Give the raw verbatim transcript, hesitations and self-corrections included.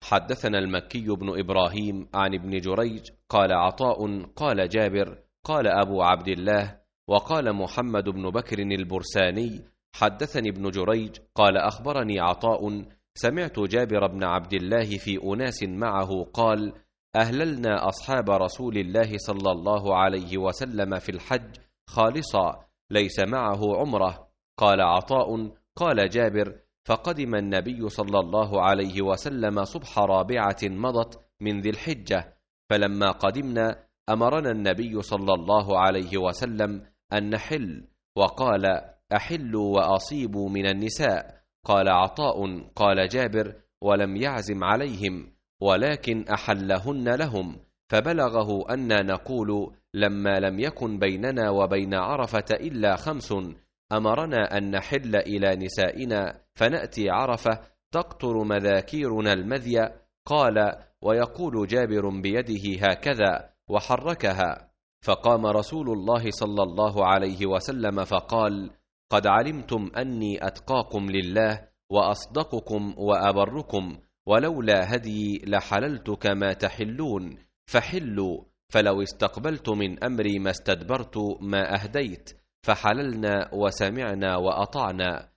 حدثنا المكي بن إبراهيم عن ابن جريج قال عطاء قال جابر قال أبو عبد الله وقال محمد بن بكر البرساني حدثني ابن جريج قال أخبرني عطاء سمعت جابر بن عبد الله في أناس معه قال أهللنا أصحاب رسول الله صلى الله عليه وسلم في الحج خالصا ليس معه عمره. قال عطاء قال جابر فقدم النبي صلى الله عليه وسلم صبح رابعة مضت من ذي الحجة، فلما قدمنا أمرنا النبي صلى الله عليه وسلم أن نحل، وقال أحلوا وأصيبوا من النساء. قال عطاء قال جابر ولم يعزم عليهم ولكن أحلهن لهم، فبلغه أن نقول لما لم يكن بيننا وبين عرفة إلا خمس أمرنا أن نحل إلى نسائنا فنأتي عرفة تقطر مذاكيرنا المذي. قال ويقول جابر بيده هكذا وحركها، فقام رسول الله صلى الله عليه وسلم فقال قد علمتم أني أتقاكم لله وأصدقكم وأبركم، ولولا هدي لحللت كما تحلون، فحلوا، فلو استقبلت من أمري ما استدبرت ما أهديت، فحللنا وسمعنا وأطعنا.